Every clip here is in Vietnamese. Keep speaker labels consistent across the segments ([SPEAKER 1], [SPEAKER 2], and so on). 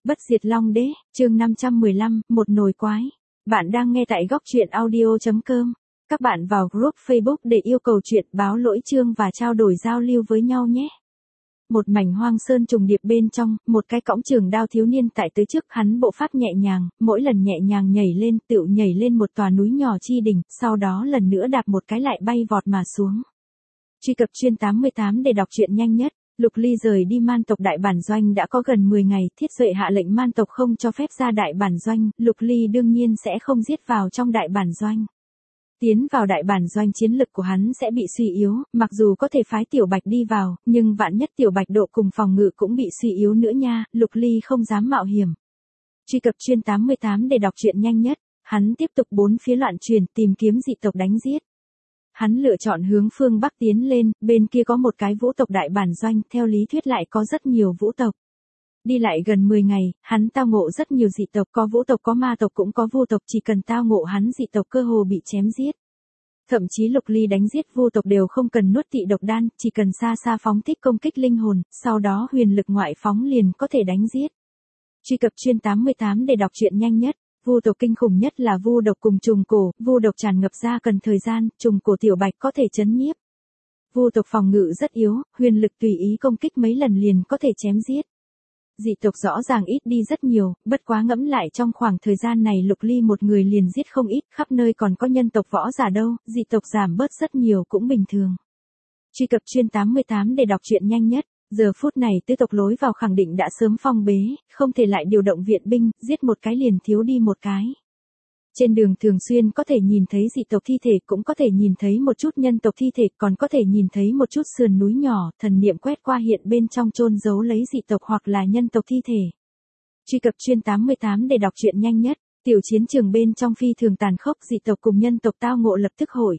[SPEAKER 1] Bất diệt Long Đế, chương 515, một nồi quái. Bạn đang nghe tại góc truyện audio.com. Các bạn vào group Facebook để yêu cầu chuyện báo lỗi chương và trao đổi giao lưu với nhau nhé. Một mảnh hoang sơn trùng điệp bên trong, một cái cõng trường đao thiếu niên tại tới trước hắn bộ pháp nhẹ nhàng, mỗi lần nhẹ nhàng nhảy lên tựu nhảy lên một tòa núi nhỏ chi đỉnh, sau đó lần nữa đạp một cái lại bay vọt mà xuống. Truy cập chuyên 88 để đọc truyện nhanh nhất. Lục Ly rời đi man tộc đại bản doanh đã có gần 10 ngày, Thiết Duệ hạ lệnh man tộc không cho phép ra đại bản doanh, Lục Ly đương nhiên sẽ không giết vào trong đại bản doanh. Tiến vào đại bản doanh chiến lực của hắn sẽ bị suy yếu, mặc dù có thể phái Tiểu Bạch đi vào, nhưng vạn nhất Tiểu Bạch độ cùng phòng ngự cũng bị suy yếu nữa nha, Lục Ly không dám mạo hiểm. Truy cập chuyên 88 để đọc truyện nhanh nhất, hắn tiếp tục bốn phía loạn truyền tìm kiếm dị tộc đánh giết. Hắn lựa chọn hướng phương Bắc tiến lên, bên kia có một cái vũ tộc đại bản doanh, theo lý thuyết lại có rất nhiều vũ tộc. Đi lại gần 10 ngày, hắn tao ngộ rất nhiều dị tộc, có vũ tộc có ma tộc cũng có vu tộc, chỉ cần tao ngộ hắn dị tộc cơ hồ bị chém giết. Thậm chí Lục Ly đánh giết vu tộc đều không cần nuốt tị độc đan, chỉ cần xa xa phóng thích công kích linh hồn, sau đó huyền lực ngoại phóng liền có thể đánh giết. Truy cập chuyên 88 để đọc truyện nhanh nhất. Vu tộc kinh khủng nhất là vu độc cùng trùng cổ, vu độc tràn ngập ra cần thời gian, trùng cổ Tiểu Bạch có thể chấn nhiếp. Vu tộc phòng ngự rất yếu, huyền lực tùy ý công kích mấy lần liền có thể chém giết. Dị tộc rõ ràng ít đi rất nhiều, bất quá ngẫm lại trong khoảng thời gian này Lục Ly một người liền giết không ít, khắp nơi còn có nhân tộc võ giả đâu, dị tộc giảm bớt rất nhiều cũng bình thường. Truy cập chuyên 88 để đọc truyện nhanh nhất. Giờ phút này tứ tộc lối vào khẳng định đã sớm phong bế, không thể lại điều động viện binh, giết một cái liền thiếu đi một cái. Trên đường thường xuyên có thể nhìn thấy dị tộc thi thể, cũng có thể nhìn thấy một chút nhân tộc thi thể, còn có thể nhìn thấy một chút sườn núi nhỏ, thần niệm quét qua hiện bên trong chôn giấu lấy dị tộc hoặc là nhân tộc thi thể. Truy cập chuyên 88 để đọc truyện nhanh nhất, tiểu chiến trường bên trong phi thường tàn khốc, dị tộc cùng nhân tộc tao ngộ lập tức hội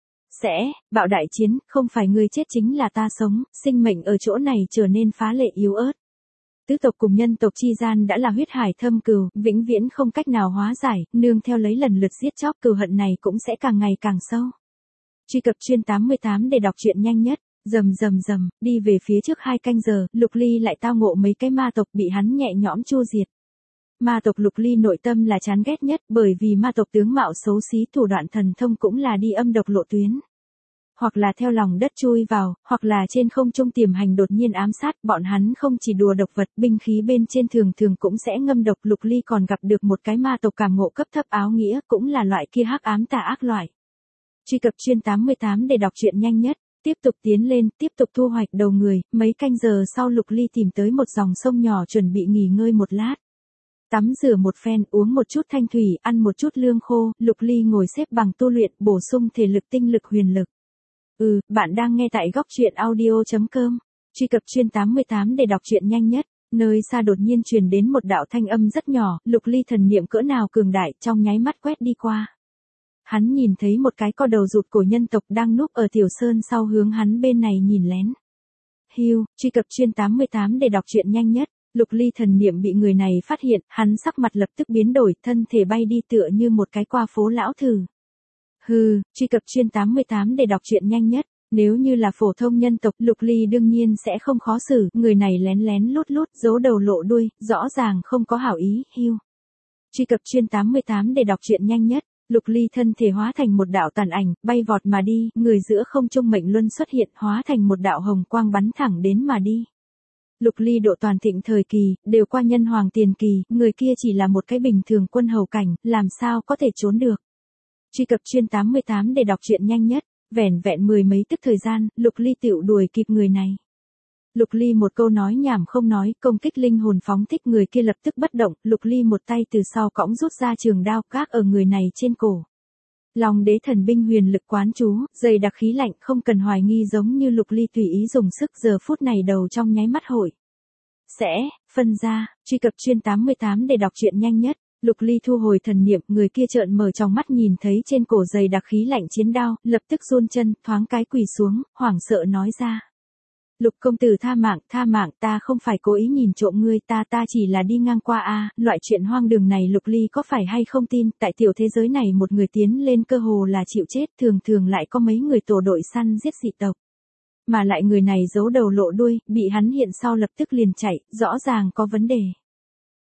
[SPEAKER 1] bạo đại chiến, không phải người chết chính là ta sống, sinh mệnh ở chỗ này trở nên phá lệ yếu ớt. Tứ tộc cùng nhân tộc chi gian đã là huyết hải thâm cừu, vĩnh viễn không cách nào hóa giải, nương theo lấy lần lượt giết chóc cừu hận này cũng sẽ càng ngày càng sâu. Truy cập chuyên 88 để đọc truyện nhanh nhất, rầm, đi về phía trước 2 canh giờ, Lục Ly lại tao ngộ mấy cái ma tộc bị hắn nhẹ nhõm chu diệt. Ma tộc Lục Ly nội tâm là chán ghét nhất, bởi vì ma tộc tướng mạo xấu xí, thủ đoạn thần thông cũng là đi âm độc lộ tuyến. Hoặc là theo lòng đất chui vào, hoặc là trên không trung tiềm hành đột nhiên ám sát, bọn hắn không chỉ đùa độc vật, binh khí bên trên thường thường cũng sẽ ngâm độc. Lục Ly còn gặp được một cái ma tộc cảm ngộ cấp thấp áo nghĩa, cũng là loại kia hắc ám tà ác loại. Truy cập chuyên 88 để đọc truyện nhanh nhất, tiếp tục tiến lên, tiếp tục thu hoạch đầu người, mấy canh giờ sau Lục Ly tìm tới một dòng sông nhỏ chuẩn bị nghỉ ngơi một lát. Tắm rửa một phen, uống một chút thanh thủy, ăn một chút lương khô, Lục Ly ngồi xếp bằng tu luyện, bổ sung thể lực tinh lực huyền lực. Bạn đang nghe tại góc truyện audio.com. Truy cập chuyên 88 để đọc truyện nhanh nhất. Nơi xa đột nhiên truyền đến một đạo thanh âm rất nhỏ, Lục Ly thần niệm cỡ nào cường đại, trong nháy mắt quét đi qua. Hắn nhìn thấy một cái co đầu rụt cổ nhân tộc đang núp ở tiểu sơn sau hướng hắn bên này nhìn lén. Truy cập chuyên 88 để đọc truyện nhanh nhất. Lục Ly thần niệm bị người này phát hiện, hắn sắc mặt lập tức biến đổi, thân thể bay đi tựa như một cái qua phố lão thử. Truy cập chuyên 88 để đọc truyện nhanh nhất. Nếu như là phổ thông nhân tộc, Lục Ly đương nhiên sẽ không khó xử, người này lén lén lút, giấu đầu lộ đuôi, rõ ràng không có hảo ý. Truy cập chuyên 88 để đọc truyện nhanh nhất. Lục Ly thân thể hóa thành một đạo tàn ảnh, bay vọt mà đi, người giữa không trung mệnh luân xuất hiện, hóa thành một đạo hồng quang bắn thẳng đến mà đi. Lục Ly độ toàn thịnh thời kỳ, đều qua nhân hoàng tiền kỳ, người kia chỉ là một cái bình thường quân hầu cảnh, làm sao có thể trốn được. Truy cập chuyên 88 để đọc truyện nhanh nhất, vẻn vẹn 10 mấy tức thời gian, Lục Ly tựu đuổi kịp người này. Lục Ly một câu nói nhảm không nói, công kích linh hồn phóng thích, người kia lập tức bất động, Lục Ly một tay từ sau cõng rút ra trường đao gác ở người này trên cổ. Long đế thần binh huyền lực quán chú, dày đặc khí lạnh, không cần hoài nghi, giống như Lục Ly tùy ý dùng sức, giờ phút này đầu trong nháy mắt hội phân ra. Truy cập chuyên 88 để đọc truyện nhanh nhất. Lục Ly thu hồi thần niệm, người kia trợn mở trong mắt nhìn thấy trên cổ dày đặc khí lạnh chiến đao, lập tức run chân, thoáng cái quỳ xuống, hoảng sợ nói ra. Lục công tử tha mạng, ta không phải cố ý nhìn trộm ngươi, ta chỉ là đi ngang qua loại chuyện hoang đường này Lục Ly có phải hay không tin, tại tiểu thế giới này một người tiến lên cơ hồ là chịu chết, thường lại có mấy người tổ đội săn giết dị tộc. Mà lại người này giấu đầu lộ đuôi, bị hắn hiện sau lập tức liền chạy, rõ ràng có vấn đề.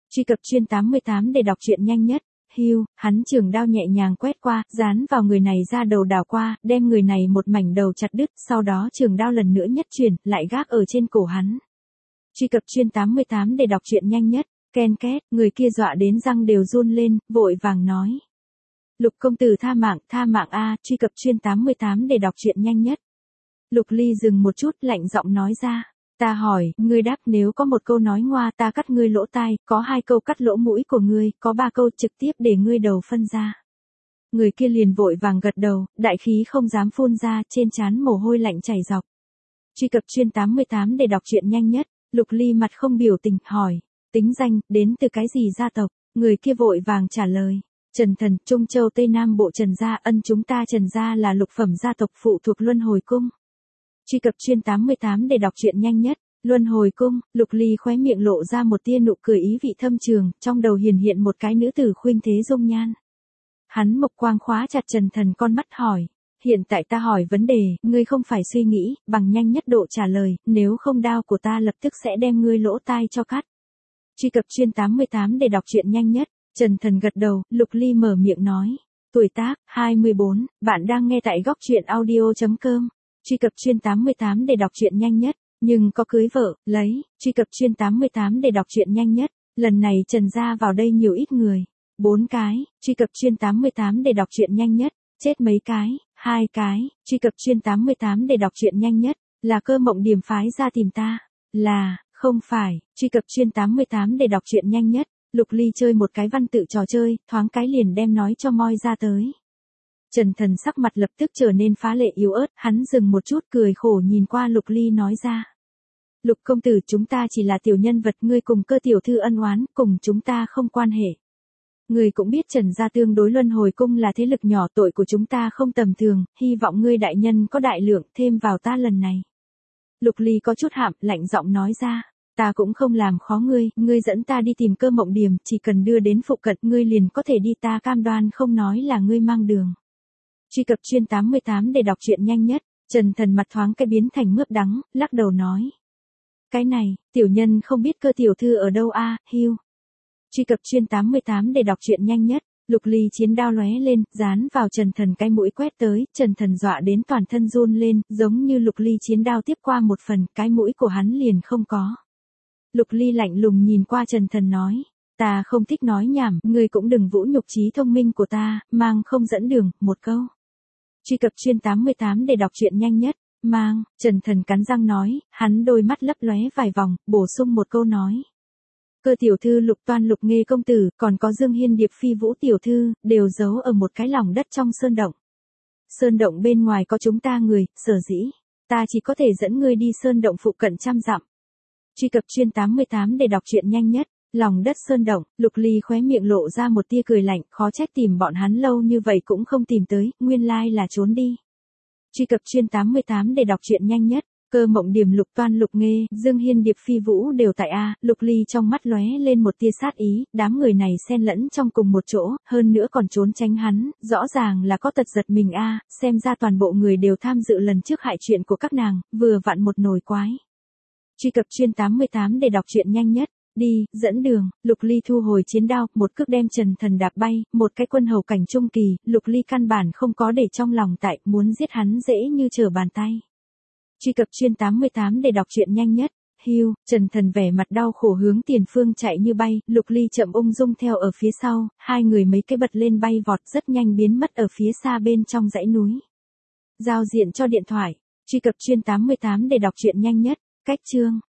[SPEAKER 1] Truy cập chuyên 88 để đọc truyện nhanh nhất. Hưu, hắn trường đao nhẹ nhàng quét qua, dán vào người này ra đầu đảo qua, đem người này một mảnh đầu chặt đứt, sau đó trường đao lần nữa nhất chuyển, lại gác ở trên cổ hắn. Truy cập chuyên 88 để đọc truyện nhanh nhất. Ken két, người kia dọa đến răng đều run lên, vội vàng nói. Lục công tử tha mạng a, truy cập chuyên 88 để đọc truyện nhanh nhất. Lục Ly dừng một chút, lạnh giọng nói ra. Ta hỏi, ngươi đáp, nếu có một câu nói ngoa ta cắt ngươi lỗ tai, có 2 câu cắt lỗ mũi của ngươi, có 3 câu trực tiếp để ngươi đầu phân ra. Người kia liền vội vàng gật đầu, đại khí không dám phun ra, trên trán mồ hôi lạnh chảy dọc. Truy cập chuyên 88 để đọc truyện nhanh nhất. Lục Ly mặt không biểu tình, hỏi. Tính danh, đến từ cái gì gia tộc? Người kia vội vàng trả lời. Trần Thần, Trung Châu Tây Nam Bộ Trần Gia, chúng ta Trần Gia là lục phẩm gia tộc phụ thuộc Luân Hồi Cung. Truy cập chuyên 88 để đọc truyện nhanh nhất. Luân Hồi Cung, Lục Ly khóe miệng lộ ra một tia nụ cười ý vị thâm trường, trong đầu hiện một cái nữ tử khuynh thế dung nhan. Hắn mộc quang khóa chặt Trần Thần con mắt hỏi. Hiện tại ta hỏi vấn đề, ngươi không phải suy nghĩ, bằng nhanh nhất độ trả lời, nếu không đao của ta lập tức sẽ đem ngươi lỗ tai cho cắt. Truy cập chuyên 88 để đọc truyện nhanh nhất. Trần Thần gật đầu, Lục Ly mở miệng nói. Tuổi tác, 24, bạn đang nghe tại góc truyện audio.com. Truy cập chuyên 88 để đọc truyện nhanh nhất. Nhưng có cưới vợ, lấy. Truy cập chuyên 88 để đọc truyện nhanh nhất. Lần này Trần Gia vào đây nhiều ít người. 4 cái. Truy cập chuyên 88 để đọc truyện nhanh nhất. Chết mấy cái. 2 cái. Truy cập chuyên 88 để đọc truyện nhanh nhất. Là Cơ Mộng Điểm phái ra tìm ta. Là, không phải. Truy cập chuyên 88 để đọc truyện nhanh nhất. Lục Ly chơi một cái văn tự trò chơi, thoáng cái liền đem nói cho moi ra tới. Trần Thần sắc mặt lập tức trở nên phá lệ yếu ớt, hắn dừng một chút cười khổ nhìn qua Lục Ly nói ra. Lục công tử, chúng ta chỉ là tiểu nhân vật, ngươi cùng Cơ tiểu thư ân oán, cùng chúng ta không quan hệ. Ngươi cũng biết Trần Gia tương đối Luân Hồi Cung là thế lực nhỏ, tội của chúng ta không tầm thường, hy vọng ngươi đại nhân có đại lượng thêm vào ta lần này. Lục Ly có chút hạm, lạnh giọng nói ra. Ta cũng không làm khó ngươi dẫn ta đi tìm Cơ Mộng Điểm, chỉ cần đưa đến phụ cận ngươi liền có thể đi, ta cam đoan không nói là ngươi mang đường. Truy cập chuyên 88 để đọc truyện nhanh nhất. Trần Thần mặt thoáng cái biến thành mướp đắng, lắc đầu nói. Cái này, tiểu nhân không biết Cơ tiểu thư ở đâu a, hưu. Truy cập chuyên 88 để đọc truyện nhanh nhất. Lục Ly chiến đao lóe lên, dán vào Trần Thần cái mũi quét tới, Trần Thần dọa đến toàn thân run lên, giống như Lục Ly chiến đao tiếp qua một phần, cái mũi của hắn liền không có. Lục Ly lạnh lùng nhìn qua Trần Thần nói. Ta không thích nói nhảm, ngươi cũng đừng vũ nhục trí thông minh của ta, mang không dẫn đường, một câu. Truy cập chuyên 88 để đọc truyện nhanh nhất. Mang, Trần Thần cắn răng nói, hắn đôi mắt lấp lóe vài vòng, bổ sung một câu nói. Cơ tiểu thư Lục Toan Lục Nghê công tử, còn có Dương Hiên Điệp Phi Vũ tiểu thư, đều giấu ở một cái lòng đất trong sơn động. Sơn động bên ngoài có chúng ta người, sở dĩ ta chỉ có thể dẫn ngươi đi sơn động phụ cận 100 dặm. Truy cập chuyên 88 để đọc truyện nhanh nhất. Lòng đất sơn động, Lục Ly khóe miệng lộ ra một tia cười lạnh, khó trách tìm bọn hắn lâu như vậy cũng không tìm tới, nguyên lai là trốn đi. Truy cập chuyên 88 để đọc truyện nhanh nhất. Cơ Mộng Điểm Lục Toan Lục Nghê, Dương Hiên Điệp Phi Vũ đều tại a. Lục Ly trong mắt lóe lên một tia sát ý, đám người này xen lẫn trong cùng một chỗ, hơn nữa còn trốn tránh hắn, rõ ràng là có tật giật mình a, xem ra toàn bộ người đều tham dự lần trước hại chuyện của các nàng, vừa vặn một nồi quái. Truy cập chuyên 88 để đọc truyện nhanh nhất. Đi, dẫn đường. Lục Ly thu hồi chiến đao, một cước đem Trần Thần đạp bay, một cái quân hầu cảnh trung kỳ, Lục Ly căn bản không có để trong lòng, tại muốn giết hắn dễ như trở bàn tay. Truy cập chuyên 88 để đọc truyện nhanh nhất. Hưu, Trần Thần vẻ mặt đau khổ hướng tiền phương chạy như bay, Lục Ly chậm ung dung theo ở phía sau, hai người mấy cái bật lên bay vọt rất nhanh biến mất ở phía xa bên trong dãy núi. Giao diện cho điện thoại. Truy cập chuyên 88 để đọc truyện nhanh nhất. Cách chương.